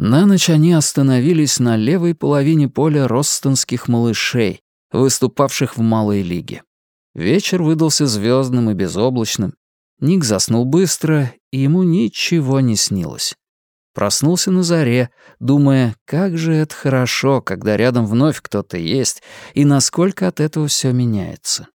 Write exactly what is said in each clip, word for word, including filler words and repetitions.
На ночь они остановились на левой половине поля ростонских малышей, выступавших в малой лиге. Вечер выдался звездным и безоблачным. Ник заснул быстро, и ему ничего не снилось. Проснулся на заре, думая, как же это хорошо, когда рядом вновь кто-то есть, и насколько от этого все меняется.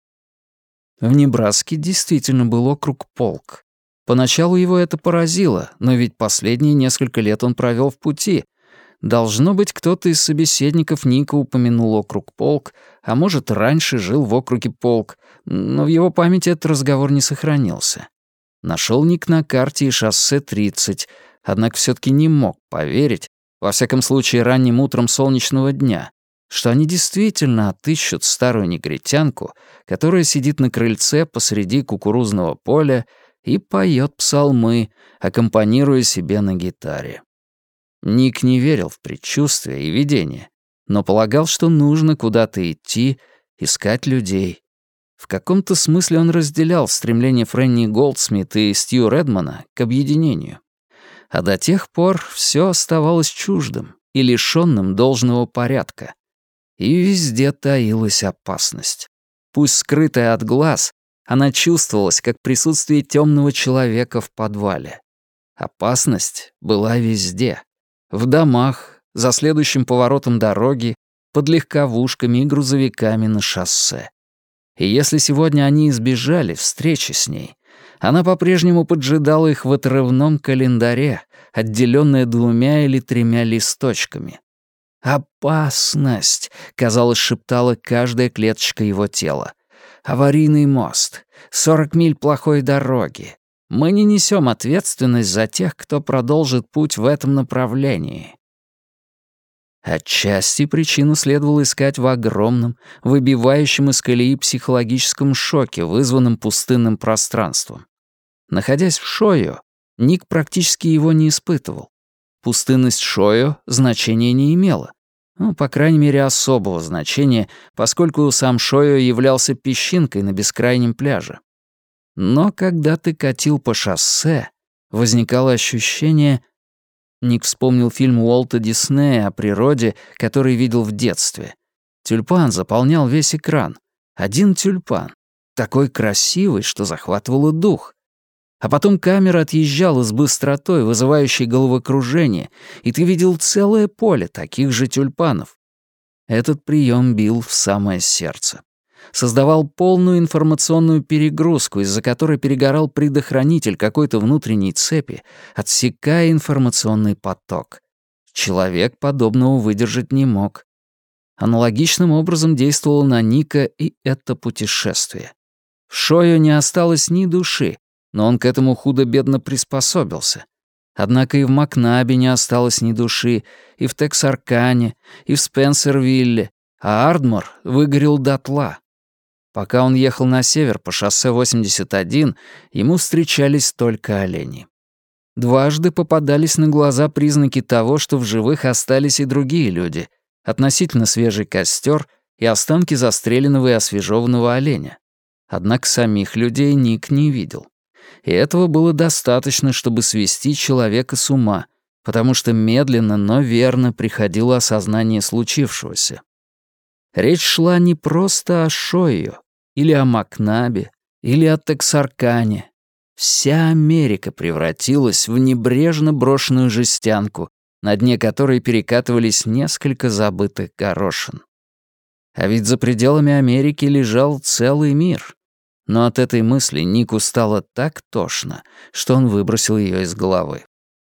В Небраске действительно был округ Полк. Поначалу его это поразило, но ведь последние несколько лет он провел в пути. Должно быть, кто-то из собеседников Ника упомянул округ Полк, а может, раньше жил в округе Полк, но в его памяти этот разговор не сохранился. Нашел Ник на карте и шоссе тридцать, однако все-таки не мог поверить, во всяком случае ранним утром солнечного дня, что они действительно отыщут старую негритянку, которая сидит на крыльце посреди кукурузного поля и поет псалмы, аккомпанируя себе на гитаре. Ник не верил в предчувствия и видения, но полагал, что нужно куда-то идти, искать людей. В каком-то смысле он разделял стремление Фрэнни Голдсмит и Стью Редмана к объединению. А до тех пор все оставалось чуждым и лишённым должного порядка. И везде таилась опасность. Пусть скрытая от глаз, она чувствовалась, как присутствие темного человека в подвале. Опасность была везде. В домах, за следующим поворотом дороги, под легковушками и грузовиками на шоссе. И если сегодня они избежали встречи с ней, она по-прежнему поджидала их в отрывном календаре, отделённая двумя или тремя листочками. «Опасность!» — казалось, шептала каждая клеточка его тела. «Аварийный мост. Сорок миль плохой дороги. Мы не несем ответственность за тех, кто продолжит путь в этом направлении». Отчасти причину следовало искать в огромном, выбивающем из колеи психологическом шоке, вызванном пустынным пространством. Находясь в Шойо, Ник практически его не испытывал. Пустынность Шойо значения не имела. Ну, по крайней мере, особого значения, поскольку сам Шойо являлся песчинкой на бескрайнем пляже. Но когда ты катил по шоссе, возникало ощущение... Ник вспомнил фильм Уолта Диснея о природе, который видел в детстве. Тюльпан заполнял весь экран. Один тюльпан. Такой красивый, что захватывало дух. А потом камера отъезжала с быстротой, вызывающей головокружение, и ты видел целое поле таких же тюльпанов. Этот прием бил в самое сердце. Создавал полную информационную перегрузку, из-за которой перегорал предохранитель какой-то внутренней цепи, отсекая информационный поток. Человек подобного выдержать не мог. Аналогичным образом действовало на Ника и это путешествие. В Шойо не осталось ни души, но он к этому худо-бедно приспособился. Однако и в Макнабе не осталось ни души, и в Тексаркане, и в Спенсервилле, а Ардмор выгорел дотла. Пока он ехал на север по шоссе восемьдесят один, ему встречались только олени. Дважды попадались на глаза признаки того, что в живых остались и другие люди, относительно свежий костер и останки застреленного и освежеванного оленя. Однако самих людей Ник не видел. И этого было достаточно, чтобы свести человека с ума, потому что медленно, но верно приходило осознание случившегося. Речь шла не просто о Шойо, или о Макнабе, или о Тексаркане. Вся Америка превратилась в небрежно брошенную жестянку, на дне которой перекатывались несколько забытых горошин. А ведь за пределами Америки лежал целый мир. Но от этой мысли Нику стало так тошно, что он выбросил ее из головы.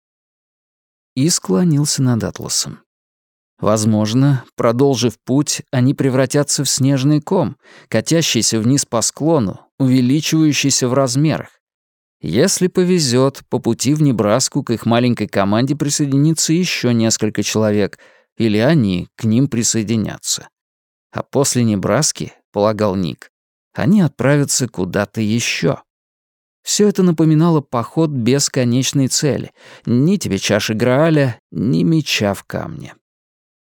И склонился над атласом. Возможно, продолжив путь, они превратятся в снежный ком, катящийся вниз по склону, увеличивающийся в размерах. Если повезет, по пути в Небраску к их маленькой команде присоединится еще несколько человек, или они к ним присоединятся. А после Небраски, полагал Ник, они отправятся куда-то еще. Все это напоминало поход без конечной цели. Ни тебе чаши Грааля, ни меча в камне.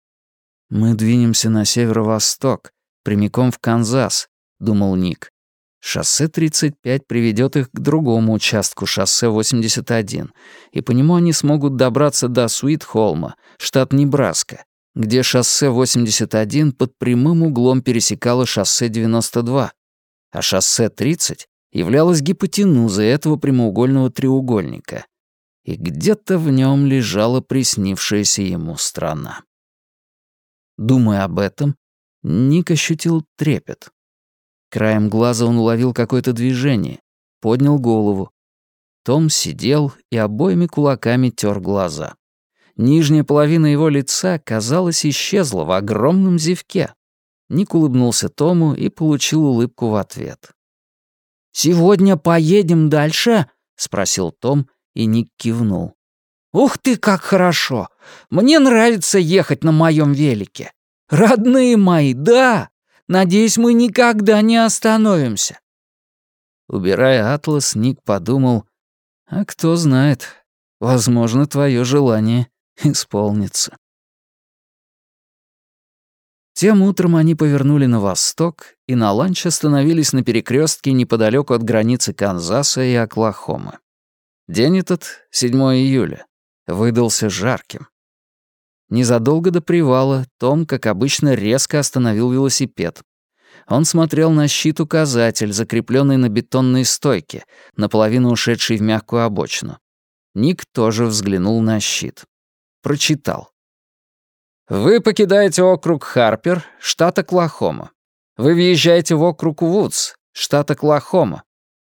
«Мы двинемся на северо-восток, прямиком в Канзас», — думал Ник. Шоссе тридцать пять приведет их к другому участку шоссе восемьдесят один, и по нему они смогут добраться до Суит-Холма, штат Небраска, где шоссе восемьдесят один под прямым углом пересекало шоссе девяносто два, а шоссе тридцать являлось гипотенузой этого прямоугольного треугольника, и где-то в нем лежала приснившаяся ему страна. Думая об этом, Ник ощутил трепет. Краем глаза он уловил какое-то движение, поднял голову. Том сидел и обоими кулаками тер глаза. Нижняя половина его лица, казалось, исчезла в огромном зевке. Ник улыбнулся Тому и получил улыбку в ответ. «Сегодня поедем дальше?» — спросил Том, и Ник кивнул. «Ух ты, как хорошо! Мне нравится ехать на моем велике. Родные мои, да! Надеюсь, мы никогда не остановимся». Убирая атлас, Ник подумал, а кто знает, возможно, твое желание исполнится. Тем утром они повернули на восток и на ланч остановились на перекрестке неподалеку от границы Канзаса и Оклахомы. День этот, седьмое июля, выдался жарким. Незадолго до привала Том, как обычно, резко остановил велосипед. Он смотрел на щит-указатель, закрепленный на бетонной стойке, наполовину ушедший в мягкую обочину. Ник тоже взглянул на щит. Прочитал. «Вы покидаете округ Харпер, штат Оклахома. Вы въезжаете в округ Вудс, штат Оклахома».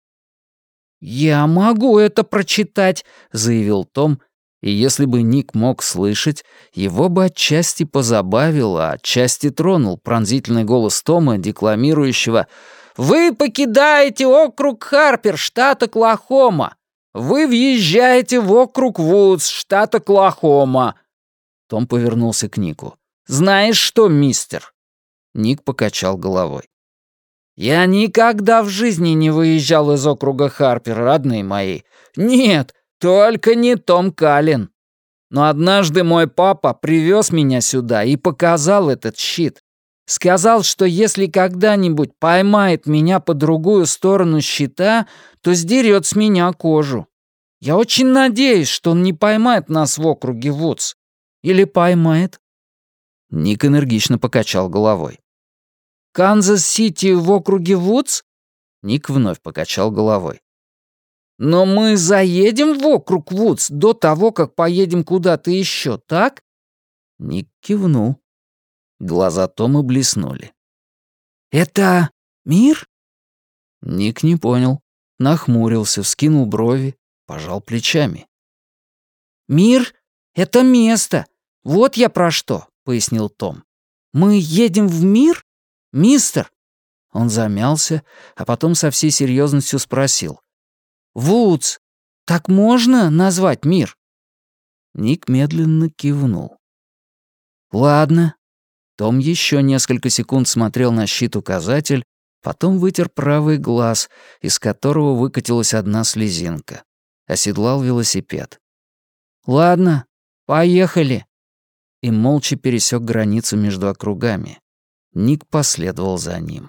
«Я могу это прочитать», — заявил Том, и если бы Ник мог слышать, его бы отчасти позабавил, а отчасти тронул пронзительный голос Тома, декламирующего «Вы покидаете округ Харпер, штат Оклахома! Вы въезжаете в округ Вудс, штат Оклахома!» Том повернулся к Нику. «Знаешь что, мистер?» Ник покачал головой. «Я никогда в жизни не выезжал из округа Харпер, родные мои. Нет, только не Том Каллен. Но однажды мой папа привез меня сюда и показал этот щит. Сказал, что если когда-нибудь поймает меня по другую сторону щита, то сдерет с меня кожу. Я очень надеюсь, что он не поймает нас в округе Вудс. Или поймает?» Ник энергично покачал головой. «Канзас-Сити в округе Вудс?» Ник вновь покачал головой. «Но мы заедем в округ Вудс до того, как поедем куда-то еще, так?» Ник кивнул. Глаза Тома блеснули. «Это мир?» Ник не понял. Нахмурился, вскинул брови, пожал плечами. «Мир — это место. Вот я про что», — пояснил Том. «Мы едем в мир, мистер?» Он замялся, а потом со всей серьезностью спросил. «Вудс, так можно назвать мир?» Ник медленно кивнул. «Ладно». Том еще несколько секунд смотрел на щит-указатель, потом вытер правый глаз, из которого выкатилась одна слезинка. Оседлал велосипед. «Ладно, поехали». И молча пересек границу между округами. Ник последовал за ним.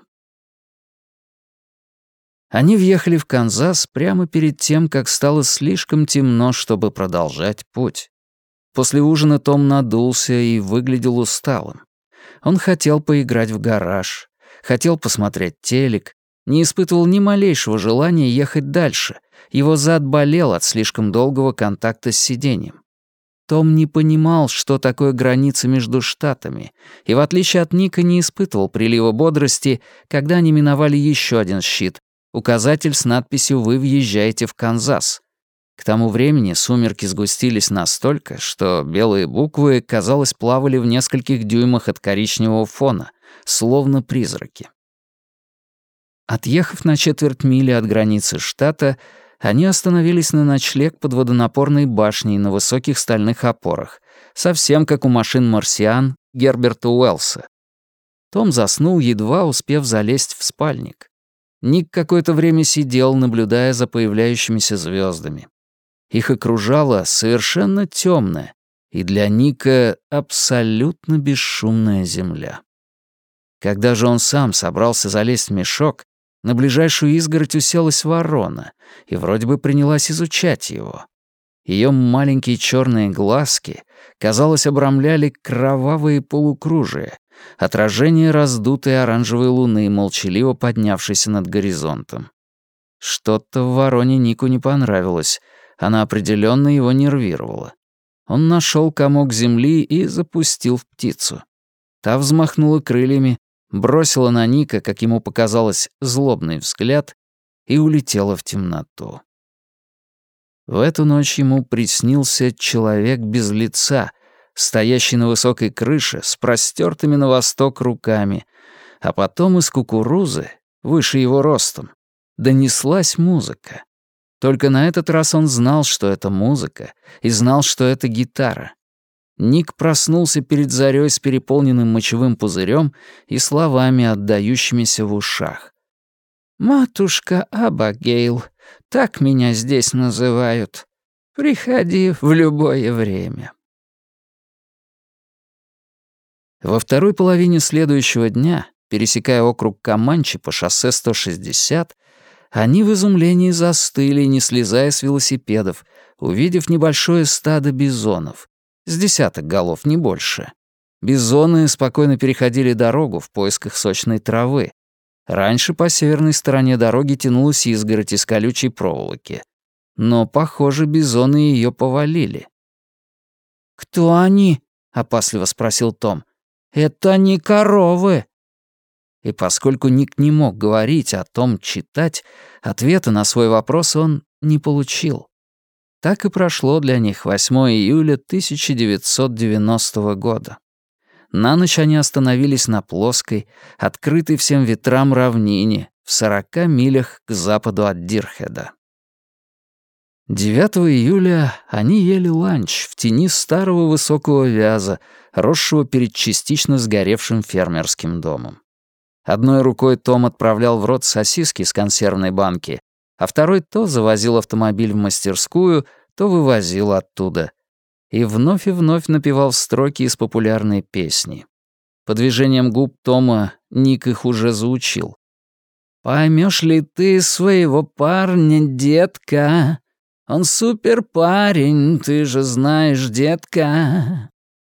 Они въехали в Канзас прямо перед тем, как стало слишком темно, чтобы продолжать путь. После ужина Том надулся и выглядел усталым. Он хотел поиграть в гараж, хотел посмотреть телек, не испытывал ни малейшего желания ехать дальше. Его зад болел от слишком долгого контакта с сиденьем. Том не понимал, что такое граница между штатами, и, в отличие от Ника, не испытывал прилива бодрости, когда они миновали еще один щит, указатель с надписью «Вы въезжаете в Канзас». К тому времени сумерки сгустились настолько, что белые буквы, казалось, плавали в нескольких дюймах от коричневого фона, словно призраки. Отъехав на четверть мили от границы штата, они остановились на ночлег под водонапорной башней на высоких стальных опорах, совсем как у машин «Марсиан» Герберта Уэллса. Том заснул, едва успев залезть в спальник. Ник какое-то время сидел, наблюдая за появляющимися звездами. Их окружала совершенно темная и для Ника абсолютно бесшумная земля. Когда же он сам собрался залезть в мешок, На ближайшую изгородь уселась ворона и вроде бы принялась изучать его. Ее маленькие черные глазки, казалось, обрамляли кровавые полукружия, отражение раздутой оранжевой луны, молчаливо поднявшейся над горизонтом. Что-то в вороне Нику не понравилось, она определенно его нервировала. Он нашел комок земли и запустил в птицу. Та взмахнула крыльями, бросила на Ника, как ему показалось, злобный взгляд и улетела в темноту. В эту ночь ему приснился человек без лица, стоящий на высокой крыше с простертыми на восток руками, а потом из кукурузы, выше его ростом, донеслась музыка. Только на этот раз он знал, что это музыка, и знал, что это гитара. Ник проснулся перед зарёй с переполненным мочевым пузырем и словами, отдающимися в ушах. «Матушка Абагейл, так меня здесь называют. Приходи в любое время». Во второй половине следующего дня, пересекая округ Команчи по шоссе сто шестьдесят, они в изумлении застыли, не слезая с велосипедов, увидев небольшое стадо бизонов. С десяток голов, не больше. Бизоны спокойно переходили дорогу в поисках сочной травы. Раньше по северной стороне дороги тянулась изгородь из колючей проволоки. Но, похоже, бизоны ее повалили. «Кто они?» — опасливо спросил Том. «Это не коровы». И поскольку Ник не мог говорить, о том читать, ответа на свой вопрос он не получил. Так и прошло для них восьмое июля тысяча девятьсот девяностого года. На ночь они остановились на плоской, открытой всем ветрам равнине в сорока милях к западу от Дирхеда. девятого июля они ели ланч в тени старого высокого вяза, росшего перед частично сгоревшим фермерским домом. Одной рукой Том отправлял в рот сосиски из консервной банки, а второй то завозил автомобиль в мастерскую, то вывозил оттуда. И вновь и вновь напевал строки из популярной песни. По движениям губ Тома Ник их уже заучил. «Поймешь ли ты своего парня, детка? Он супер парень, ты же знаешь, детка».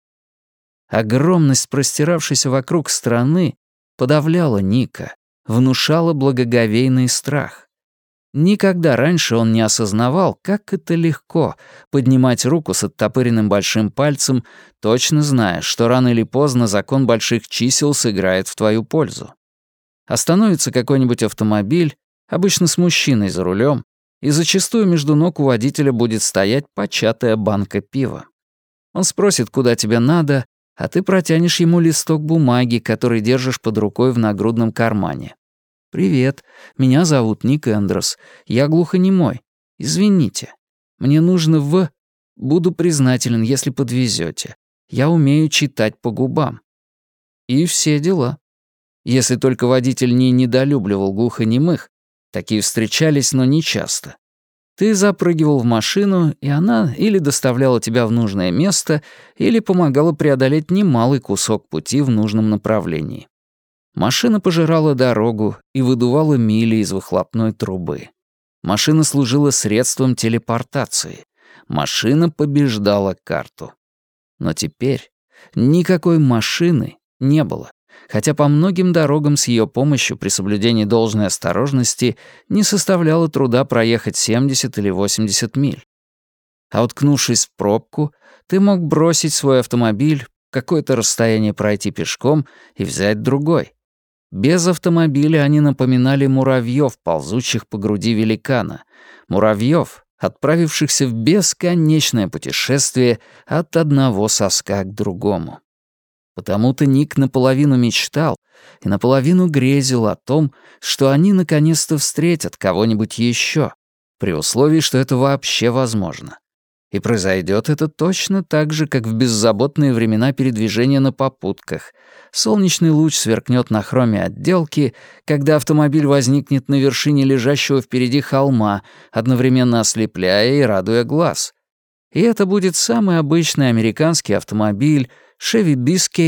Огромность простиравшейся вокруг страны подавляла Ника, внушала благоговейный страх. Никогда раньше он не осознавал, как это легко поднимать руку с оттопыренным большим пальцем, точно зная, что рано или поздно закон больших чисел сыграет в твою пользу. Остановится какой-нибудь автомобиль, обычно с мужчиной за рулем, и зачастую между ног у водителя будет стоять початая банка пива. Он спросит, куда тебе надо, а ты протянешь ему листок бумаги, который держишь под рукой в нагрудном кармане. «Привет, меня зовут Ник Эндрос. Я глухонемой. Извините. Мне нужно в... Буду признателен, если подвезете. Я умею читать по губам». И все дела. Если только водитель не недолюбливал глухонемых, такие встречались, но не часто. Ты запрыгивал в машину, и она или доставляла тебя в нужное место, или помогала преодолеть немалый кусок пути в нужном направлении. Машина пожирала дорогу и выдувала мили из выхлопной трубы. Машина служила средством телепортации. Машина побеждала карту. Но теперь никакой машины не было, хотя по многим дорогам с ее помощью при соблюдении должной осторожности не составляло труда проехать семьдесят или восемьдесят миль. А уткнувшись в пробку, ты мог бросить свой автомобиль, какое-то расстояние пройти пешком и взять другой. Без автомобиля они напоминали муравьёв, ползущих по груди великана, муравьёв, отправившихся в бесконечное путешествие от одного соска к другому. Потому-то Ник наполовину мечтал и наполовину грезил о том, что они наконец-то встретят кого-нибудь еще, при условии, что это вообще возможно. И произойдет это точно так же, как в беззаботные времена передвижения на попутках. Солнечный луч сверкнет на хроме отделки, когда автомобиль возникнет на вершине лежащего впереди холма, одновременно ослепляя и радуя глаз. И это будет самый обычный американский автомобиль Chevy Biscayne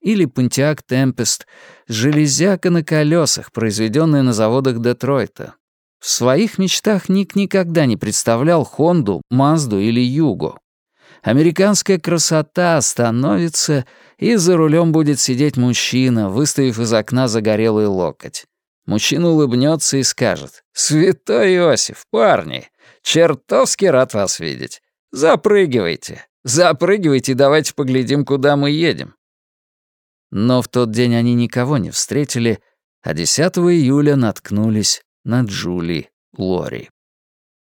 или Pontiac Tempest, железяка на колесах, произведенная на заводах Детройта. В своих мечтах Ник никогда не представлял Хонду, Мазду или Юго. Американская красота остановится, и за рулем будет сидеть мужчина, выставив из окна загорелый локоть. Мужчина улыбнется и скажет: «Святой Иосиф, парни, чертовски рад вас видеть. Запрыгивайте, запрыгивайте, давайте поглядим, куда мы едем». Но в тот день они никого не встретили, а десятого июля наткнулись на Джули Лори.